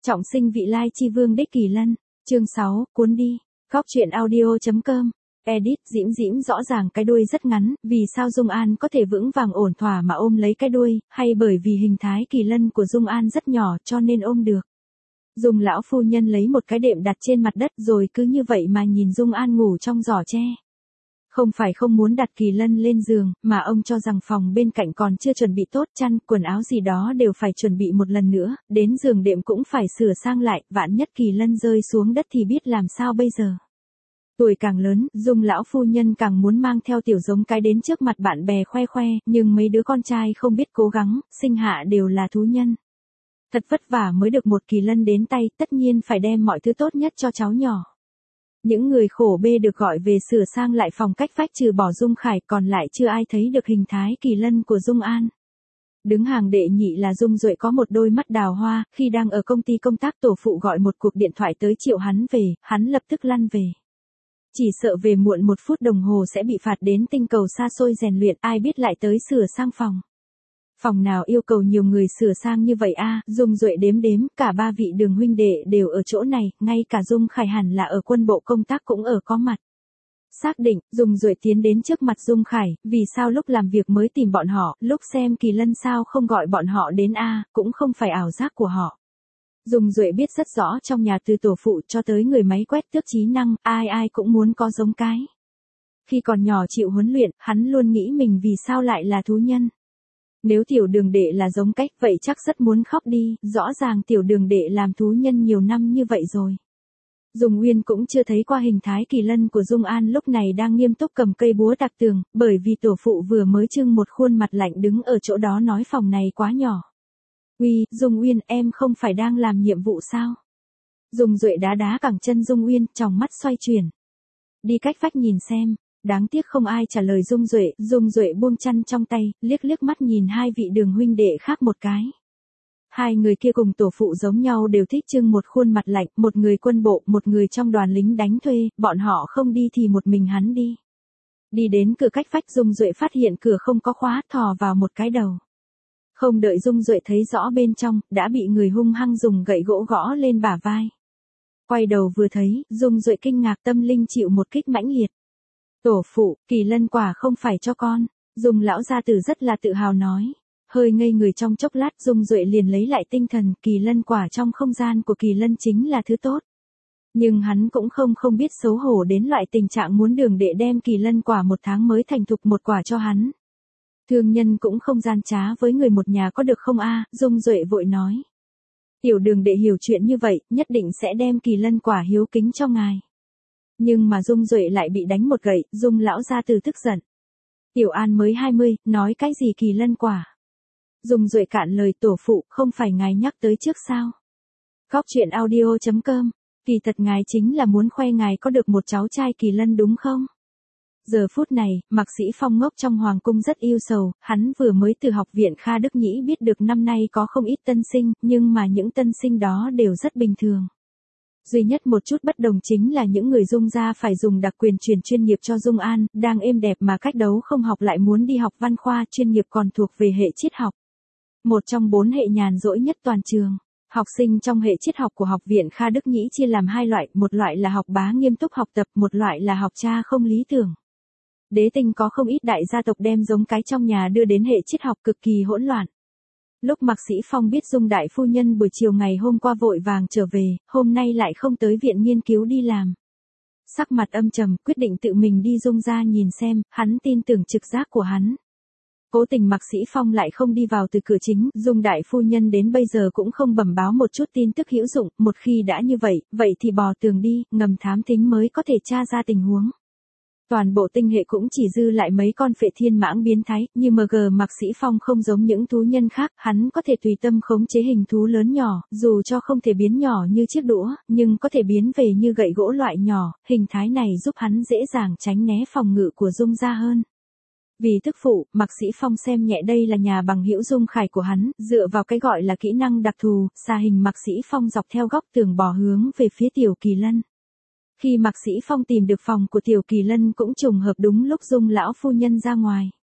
Trọng sinh vị lai chi vương đích Kỳ Lân, chương 6, cuốn đi, góc truyện audio.com, edit Diễm Diễm rõ ràng cái đuôi rất ngắn, vì sao Dung An có thể vững vàng ổn thỏa mà ôm lấy cái đuôi, hay bởi vì hình thái kỳ lân của Dung An rất nhỏ cho nên ôm được. Dung lão phu nhân lấy một cái đệm đặt trên mặt đất rồi cứ như vậy mà nhìn Dung An ngủ trong giỏ tre. Không phải không muốn đặt Kỳ Lân lên giường, mà ông cho rằng phòng bên cạnh còn chưa chuẩn bị tốt, chăn, quần áo gì đó đều phải chuẩn bị một lần nữa, đến giường đệm cũng phải sửa sang lại, vạn nhất Kỳ Lân rơi xuống đất thì biết làm sao bây giờ. Tuổi càng lớn, Dung lão phu nhân càng muốn mang theo tiểu giống cái đến trước mặt bạn bè khoe khoe, nhưng mấy đứa con trai không biết cố gắng, sinh hạ đều là thú nhân. Thật vất vả mới được một Kỳ Lân đến tay, tất nhiên phải đem mọi thứ tốt nhất cho cháu nhỏ. Những người khổ bê được gọi về sửa sang lại phòng cách vách trừ bỏ Dung Khải, còn lại chưa ai thấy được hình thái Kỳ Lân của Dung An. Đứng hàng đệ nhị là Dung Duệ có một đôi mắt đào hoa, khi đang ở công ty công tác tổ phụ gọi một cuộc điện thoại tới triệu hắn về, hắn lập tức lăn về. Chỉ sợ về muộn 1 phút đồng hồ sẽ bị phạt đến tinh cầu xa xôi rèn luyện, ai biết lại tới sửa sang phòng. Phòng nào yêu cầu nhiều người sửa sang như vậy a? Dung Duệ đếm đếm, cả 3 vị Đường huynh đệ đều ở chỗ này, ngay cả Dung Khải hẳn là ở quân bộ công tác cũng ở có mặt. Xác định, Dung Duệ tiến đến trước mặt Dung Khải, vì sao lúc làm việc mới tìm bọn họ, lúc xem Kỳ Lân sao không gọi bọn họ đến a, cũng không phải ảo giác của họ. Dung Duệ biết rất rõ trong nhà từ tổ phụ cho tới người máy quét tước trí năng, ai ai cũng muốn có giống cái. Khi còn nhỏ chịu huấn luyện, hắn luôn nghĩ mình vì sao lại là thú nhân. Nếu tiểu đường đệ là giống cách vậy chắc rất muốn khóc đi, rõ ràng tiểu đường đệ làm thú nhân nhiều năm như vậy rồi. Dung Uyên cũng chưa thấy qua hình thái Kỳ Lân của Dung An lúc này đang nghiêm túc cầm cây búa tạc tường, bởi vì tổ phụ vừa mới trưng một khuôn mặt lạnh đứng ở chỗ đó nói phòng này quá nhỏ. Uy, Dung Uyên, em không phải đang làm nhiệm vụ sao? Dung Duệ đá đá cẳng chân Dung Uyên, tròng mắt xoay chuyển. Đi cách vách nhìn xem. Đáng tiếc không ai trả lời Dung Duệ buông chăn trong tay, liếc liếc mắt nhìn 2 vị Đường huynh đệ khác một cái. 2 người kia cùng tổ phụ giống nhau đều thích trưng một khuôn mặt lạnh, một người quân bộ, một người trong đoàn lính đánh thuê, bọn họ không đi thì một mình hắn đi. Đi đến cửa cách vách Dung Duệ phát hiện cửa không có khóa, thò vào một cái đầu. Không đợi Dung Duệ thấy rõ bên trong, đã bị người hung hăng dùng gậy gỗ gõ lên bả vai. Quay đầu vừa thấy, Dung Duệ kinh ngạc, tâm linh chịu một kích mãnh liệt. Tổ phụ, Kỳ Lân quả không phải cho con, Dung lão gia tử rất là tự hào nói. Hơi ngây người trong chốc lát Dung Duệ liền lấy lại tinh thần, Kỳ Lân quả trong không gian của Kỳ Lân chính là thứ tốt. Nhưng hắn cũng không biết xấu hổ đến loại tình trạng muốn đường đệ đem Kỳ Lân quả 1 tháng mới thành thục một quả cho hắn. Thương nhân cũng không gian trá với người một nhà có được không a? Dung Duệ vội nói. Tiểu đường đệ hiểu chuyện như vậy, nhất định sẽ đem Kỳ Lân quả hiếu kính cho ngài. Nhưng mà Dung Duệ lại bị đánh một gậy, Dung lão gia tử tức giận. Tiểu An mới 20, nói cái gì Kỳ Lân quả. Dung Duệ cạn lời, tổ phụ, không phải ngài nhắc tới trước sao? Góc truyện audio.com, kỳ thật ngài chính là muốn khoe ngài có được một cháu trai Kỳ Lân đúng không? Giờ phút này, Mạc Sĩ Phong ngốc trong hoàng cung rất ưu sầu, hắn vừa mới từ học viện Kha Đức Nhĩ biết được năm nay có không ít tân sinh, nhưng mà những tân sinh đó đều rất bình thường. Duy nhất một chút bất đồng chính là những người Dung gia phải dùng đặc quyền truyền chuyên nghiệp cho Dung An, đang êm đẹp mà cách đấu không học lại muốn đi học văn khoa, chuyên nghiệp còn thuộc về hệ triết học. Một trong 4 hệ nhàn rỗi nhất toàn trường. Học sinh trong hệ triết học của học viện Kha Đức Nhĩ chia làm 2 loại, một loại là học bá nghiêm túc học tập, một loại là học cha không lý tưởng. Đế tinh có không ít đại gia tộc đem giống cái trong nhà đưa đến hệ triết học cực kỳ hỗn loạn. Lúc Mạc Sĩ Phong biết Dung đại phu nhân buổi chiều ngày hôm qua vội vàng trở về, hôm nay lại không tới viện nghiên cứu đi làm. Sắc mặt âm trầm, quyết định tự mình đi Dung gia nhìn xem, hắn tin tưởng trực giác của hắn. Cố tình Mạc Sĩ Phong lại không đi vào từ cửa chính, Dung đại phu nhân đến bây giờ cũng không bẩm báo một chút tin tức hữu dụng, một khi đã như vậy thì bò tường đi, ngầm thám thính mới có thể tra ra tình huống. Toàn bộ tinh hệ cũng chỉ dư lại mấy con phệ thiên mãng biến thái, như MG Mạc Sĩ Phong không giống những thú nhân khác, hắn có thể tùy tâm khống chế hình thú lớn nhỏ, dù cho không thể biến nhỏ như chiếc đũa, nhưng có thể biến về như gậy gỗ loại nhỏ, hình thái này giúp hắn dễ dàng tránh né phòng ngự của Dung gia hơn. Vì tức phụ, Mạc Sĩ Phong xem nhẹ đây là nhà bằng hữu Dung Khải của hắn, dựa vào cái gọi là kỹ năng đặc thù, xà hình Mạc Sĩ Phong dọc theo góc tường bò hướng về phía tiểu Kỳ Lân. Khi Mạc Sĩ Phong tìm được phòng của tiểu Kỳ Lân cũng trùng hợp đúng lúc Dung lão phu nhân ra ngoài.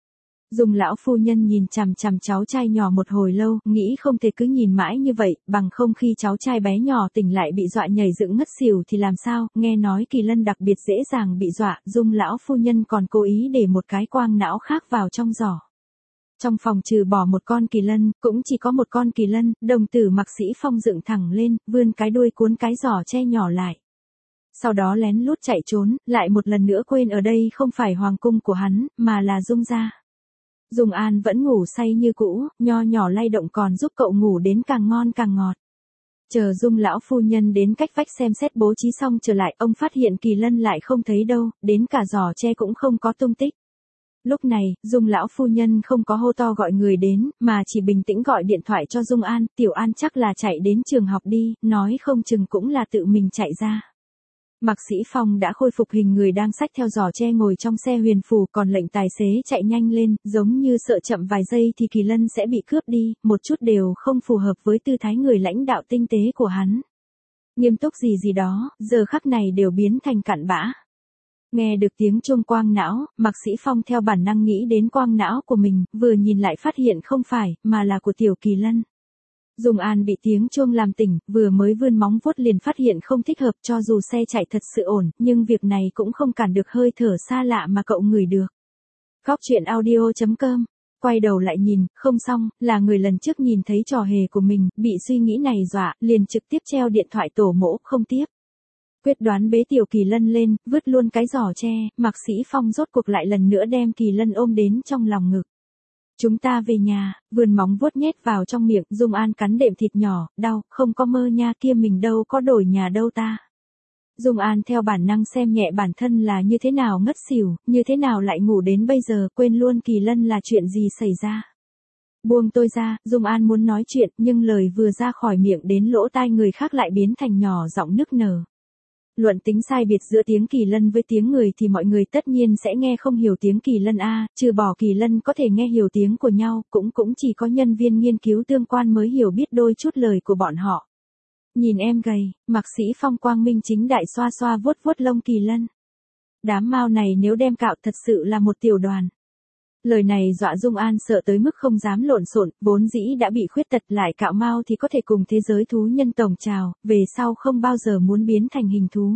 Dung lão phu nhân nhìn chằm chằm cháu trai nhỏ một hồi lâu, nghĩ không thể cứ nhìn mãi như vậy, bằng không khi cháu trai bé nhỏ tỉnh lại bị dọa nhảy dựng ngất xỉu thì làm sao, nghe nói Kỳ Lân đặc biệt dễ dàng bị dọa, Dung lão phu nhân còn cố ý để một cái quang não khác vào trong giỏ. Trong phòng trừ bỏ một con Kỳ Lân, cũng chỉ có một con Kỳ Lân, đồng tử Mạc Sĩ Phong dựng thẳng lên, vươn cái đuôi cuốn cái giỏ tre nhỏ lại. Sau đó lén lút chạy trốn, lại một lần nữa quên ở đây không phải hoàng cung của hắn, mà là Dung gia. Dung An vẫn ngủ say như cũ, nho nhỏ lay động còn giúp cậu ngủ đến càng ngon càng ngọt. Chờ Dung lão phu nhân đến cách vách xem xét bố trí xong trở lại, ông phát hiện Kỳ Lân lại không thấy đâu, đến cả giỏ tre cũng không có tung tích. Lúc này, Dung lão phu nhân không có hô to gọi người đến, mà chỉ bình tĩnh gọi điện thoại cho Dung An, Tiểu An chắc là chạy đến trường học đi, nói không chừng cũng là tự mình chạy ra. Mạc Sĩ Phong đã khôi phục hình người đang xách theo giỏ tre ngồi trong xe huyền phù, còn lệnh tài xế chạy nhanh lên, giống như sợ chậm vài giây thì Kỳ Lân sẽ bị cướp đi, một chút đều không phù hợp với tư thái người lãnh đạo tinh tế của hắn. Nghiêm túc gì đó, giờ khắc này đều biến thành cặn bã. Nghe được tiếng chuông quang não, Mạc Sĩ Phong theo bản năng nghĩ đến quang não của mình, vừa nhìn lại phát hiện không phải, mà là của tiểu Kỳ Lân. Dung An bị tiếng chuông làm tỉnh, vừa mới vươn móng vuốt liền phát hiện không thích hợp, cho dù xe chạy thật sự ổn, nhưng việc này cũng không cản được hơi thở xa lạ mà cậu ngửi được. Góc truyện audio.com. Quay đầu lại nhìn, không xong, là người lần trước nhìn thấy trò hề của mình, bị suy nghĩ này dọa, liền trực tiếp treo điện thoại tổ mỗ, không tiếp. Quyết đoán bế tiểu Kỳ Lân lên, vứt luôn cái giỏ tre, Mạc Sĩ Phong rốt cuộc lại lần nữa đem Kỳ Lân ôm đến trong lòng ngực. Chúng ta về nhà, vươn móng vuốt nhét vào trong miệng, Dung An cắn đệm thịt nhỏ, đau, không có mơ nha, kia mình đâu có đổi nhà đâu ta. Dung An theo bản năng xem nhẹ bản thân là như thế nào ngất xỉu, như thế nào lại ngủ đến bây giờ, quên luôn Kỳ Lân là chuyện gì xảy ra. Buông tôi ra, Dung An muốn nói chuyện, nhưng lời vừa ra khỏi miệng đến lỗ tai người khác lại biến thành nhỏ giọng nức nở. Luận tính sai biệt giữa tiếng Kỳ Lân với tiếng người thì mọi người tất nhiên sẽ nghe không hiểu tiếng Kỳ Lân a, trừ bỏ Kỳ Lân có thể nghe hiểu tiếng của nhau, cũng chỉ có nhân viên nghiên cứu tương quan mới hiểu biết đôi chút lời của bọn họ. Nhìn em gầy, Mạc Sĩ Phong quang minh chính đại xoa xoa vuốt vuốt lông Kỳ Lân. Đám mao này nếu đem cạo thật sự là một tiểu đoàn. Lời này dọa Dung An sợ tới mức không dám lộn xộn, vốn dĩ đã bị khuyết tật lại cạo mao thì có thể cùng thế giới thú nhân tổng chào, về sau không bao giờ muốn biến thành hình thú.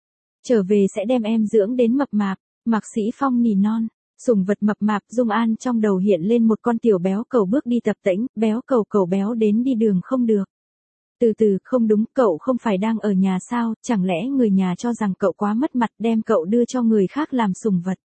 Trở về sẽ đem em dưỡng đến mập mạp, Mạc Sĩ Phong nỉ non. Sủng vật mập mạp, Dung An trong đầu hiện lên một con tiểu béo cẩu bước đi tập tễnh, béo cẩu béo đến đi đường không được. Từ từ, không đúng, cậu không phải đang ở nhà sao, chẳng lẽ người nhà cho rằng cậu quá mất mặt đem cậu đưa cho người khác làm sủng vật.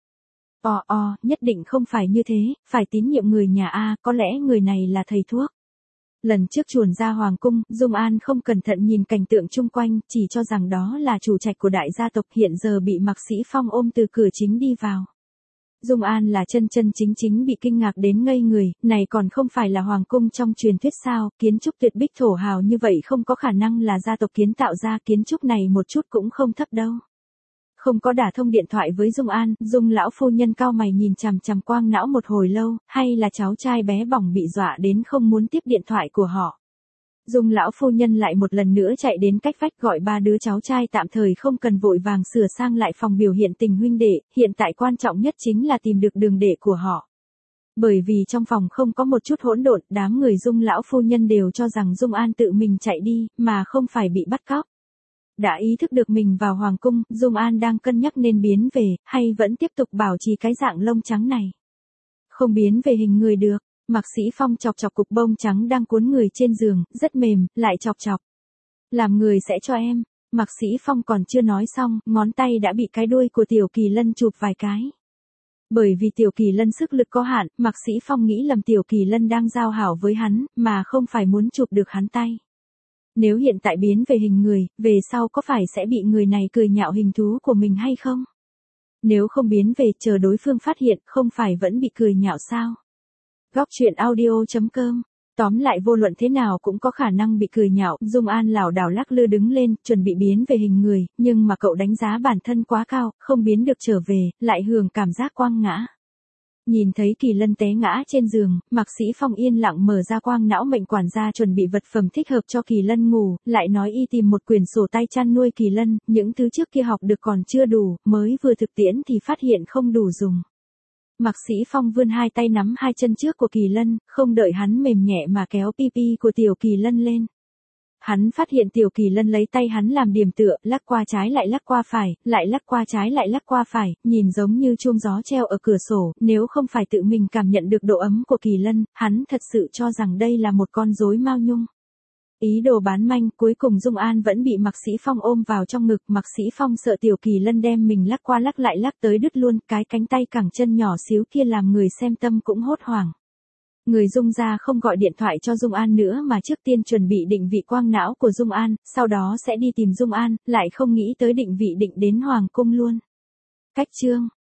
Nhất định không phải như thế, phải tín nhiệm người nhà a, có lẽ người này là thầy thuốc. Lần trước chuồn ra hoàng cung, Dung An không cẩn thận nhìn cảnh tượng chung quanh, chỉ cho rằng đó là chủ trạch của đại gia tộc, hiện giờ bị Mạc Sĩ Phong ôm từ cửa chính đi vào. Dung An là chân chính bị kinh ngạc đến ngây người, này còn không phải là hoàng cung trong truyền thuyết sao, kiến trúc tuyệt bích thổ hào như vậy không có khả năng là gia tộc kiến tạo ra, kiến trúc này một chút cũng không thấp đâu. Không có đả thông điện thoại với Dung An, Dung lão phu nhân cau mày nhìn chằm chằm quang não một hồi lâu, hay là cháu trai bé bỏng bị dọa đến không muốn tiếp điện thoại của họ. Dung lão phu nhân lại một lần nữa chạy đến cách vách gọi ba đứa cháu trai tạm thời không cần vội vàng sửa sang lại phòng biểu hiện tình huynh đệ, hiện tại quan trọng nhất chính là tìm được đường đệ của họ. Bởi vì trong phòng không có một chút hỗn độn, đám người Dung lão phu nhân đều cho rằng Dung An tự mình chạy đi, mà không phải bị bắt cóc. Đã ý thức được mình vào hoàng cung, Dung An đang cân nhắc nên biến về, hay vẫn tiếp tục bảo trì cái dạng lông trắng này. Không biến về hình người được, Mạc Sĩ Phong chọc chọc cục bông trắng đang cuốn người trên giường, rất mềm, lại chọc chọc. Làm người sẽ cho em, Mạc Sĩ Phong còn chưa nói xong, ngón tay đã bị cái đuôi của tiểu Kỳ Lân chụp vài cái. Bởi vì tiểu Kỳ Lân sức lực có hạn, Mạc Sĩ Phong nghĩ lầm tiểu Kỳ Lân đang giao hảo với hắn, mà không phải muốn chụp được hắn tay. Nếu hiện tại biến về hình người, về sau có phải sẽ bị người này cười nhạo hình thú của mình hay không? Nếu không biến về, chờ đối phương phát hiện, không phải vẫn bị cười nhạo sao? Góc truyện audio.com. Tóm lại vô luận thế nào cũng có khả năng bị cười nhạo, Dung An lảo đảo lắc lư đứng lên, chuẩn bị biến về hình người, nhưng mà cậu đánh giá bản thân quá cao, không biến được trở về, lại hưởng cảm giác quăng ngã. Nhìn thấy Kỳ Lân té ngã trên giường, Mạc Sĩ Phong yên lặng mở ra quang não mệnh quản gia chuẩn bị vật phẩm thích hợp cho Kỳ Lân ngủ, lại nói y tìm một quyển sổ tay chăn nuôi Kỳ Lân, những thứ trước kia học được còn chưa đủ, mới vừa thực tiễn thì phát hiện không đủ dùng. Mạc Sĩ Phong vươn hai tay nắm hai chân trước của Kỳ Lân, không đợi hắn mềm nhẹ mà kéo pipi của Tiểu Kỳ Lân lên. Hắn phát hiện Tiểu Kỳ Lân lấy tay hắn làm điểm tựa, lắc qua trái lại lắc qua phải, lại lắc qua trái lại lắc qua phải, nhìn giống như chuông gió treo ở cửa sổ, nếu không phải tự mình cảm nhận được độ ấm của Kỳ Lân, hắn thật sự cho rằng đây là một con rối Mao Nhung. Ý đồ bán manh, cuối cùng Dung An vẫn bị Mạc Sĩ Phong ôm vào trong ngực, Mạc Sĩ Phong sợ Tiểu Kỳ Lân đem mình lắc qua lắc lại lắc tới đứt luôn, cái cánh tay cẳng chân nhỏ xíu kia làm người xem tâm cũng hốt hoảng. Người Dung ra không gọi điện thoại cho Dung An nữa mà trước tiên chuẩn bị định vị quang não của Dung An, sau đó sẽ đi tìm Dung An, lại không nghĩ tới định vị định đến Hoàng cung luôn. Cách chương